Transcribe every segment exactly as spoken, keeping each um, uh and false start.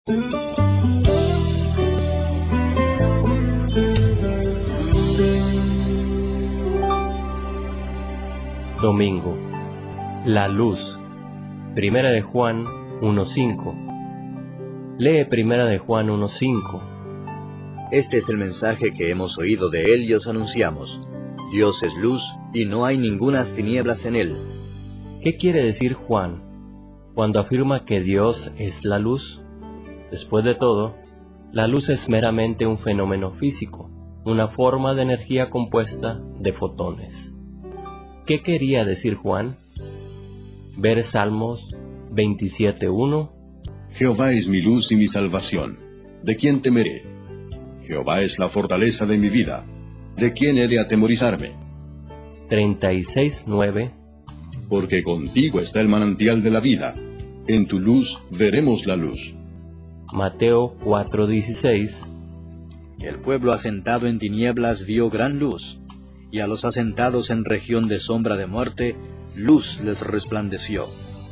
Domingo. La luz. Primera de Juan uno cinco. Lee Primera de Juan uno cinco. Este es el mensaje que hemos oído de él y os anunciamos. Dios es luz y no hay ningunas tinieblas en él. ¿Qué quiere decir Juan cuando afirma que Dios es la luz? Después de todo, la luz es meramente un fenómeno físico, una forma de energía compuesta de fotones. ¿Qué quería decir Juan? Ver Salmos veintisiete uno. Jehová es mi luz y mi salvación. ¿De quién temeré? Jehová es la fortaleza de mi vida. ¿De quién he de atemorizarme? treinta y seis nueve. Porque contigo está el manantial de la vida. En tu luz veremos la luz. Mateo cuatro dieciséis. El pueblo asentado en tinieblas vio gran luz, y a los asentados en región de sombra de muerte, luz les resplandeció.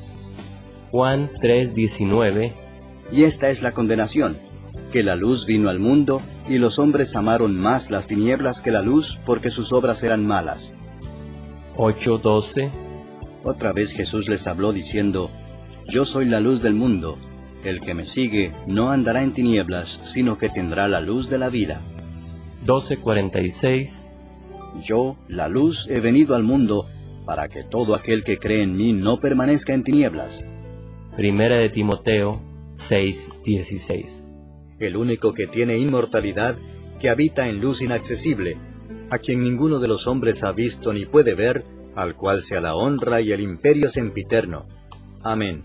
Juan tres diecinueve. Y esta es la condenación, que la luz vino al mundo, y los hombres amaron más las tinieblas que la luz, porque sus obras eran malas. ocho doce. Otra vez Jesús les habló diciendo, Yo soy la luz del mundo. El que me sigue no andará en tinieblas, sino que tendrá la luz de la vida. doce cuarenta y seis. Yo, la luz, he venido al mundo, para que todo aquel que cree en mí no permanezca en tinieblas. Primera de Timoteo seis dieciséis. El único que tiene inmortalidad, que habita en luz inaccesible, a quien ninguno de los hombres ha visto ni puede ver, al cual sea la honra y el imperio sempiterno. Amén.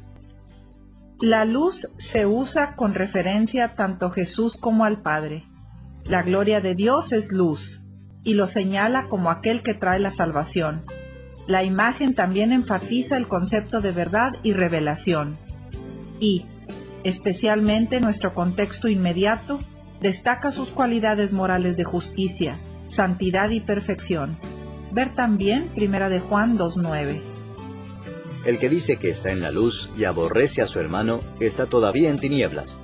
La luz se usa con referencia tanto a Jesús como al Padre. La gloria de Dios es luz, y lo señala como aquel que trae la salvación. La imagen también enfatiza el concepto de verdad y revelación. Y, especialmente en nuestro contexto inmediato, destaca sus cualidades morales de justicia, santidad y perfección. Ver también Primera de Juan dos nueve. El que dice que está en la luz y aborrece a su hermano, está todavía en tinieblas.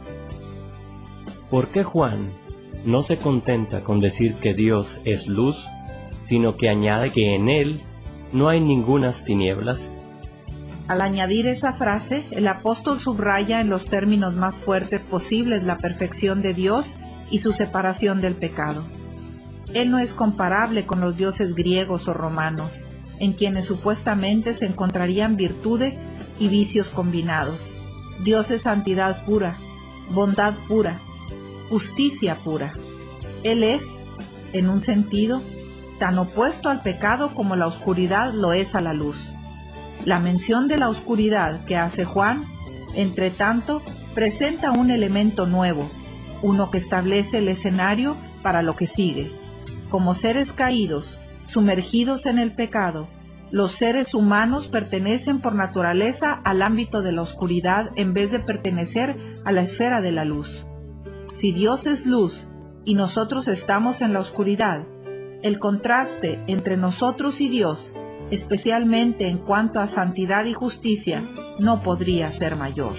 ¿Por qué Juan no se contenta con decir que Dios es luz, sino que añade que en él no hay ningunas tinieblas? Al añadir esa frase, el apóstol subraya en los términos más fuertes posibles la perfección de Dios y su separación del pecado. Él no es comparable con los dioses griegos o romanos, en quienes supuestamente se encontrarían virtudes y vicios combinados. Dios es santidad pura, bondad pura, justicia pura. Él es, en un sentido, tan opuesto al pecado como la oscuridad lo es a la luz. La mención de la oscuridad que hace Juan, entre tanto, presenta un elemento nuevo, uno que establece el escenario para lo que sigue. Como seres caídos, sumergidos en el pecado, los seres humanos pertenecen por naturaleza al ámbito de la oscuridad en vez de pertenecer a la esfera de la luz. Si Dios es luz y nosotros estamos en la oscuridad, el contraste entre nosotros y Dios, especialmente en cuanto a santidad y justicia, no podría ser mayor.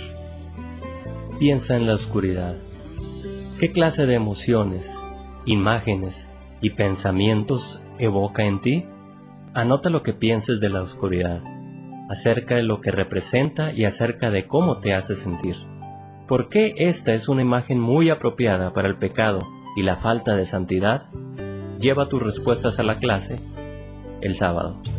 Piensa en la oscuridad. ¿Qué clase de emociones, imágenes y pensamientos evoca en ti? Anota lo que pienses de la oscuridad, acerca de lo que representa y acerca de cómo te hace sentir. ¿Por qué esta es una imagen muy apropiada para el pecado y la falta de santidad? Lleva tus respuestas a la clase el sábado.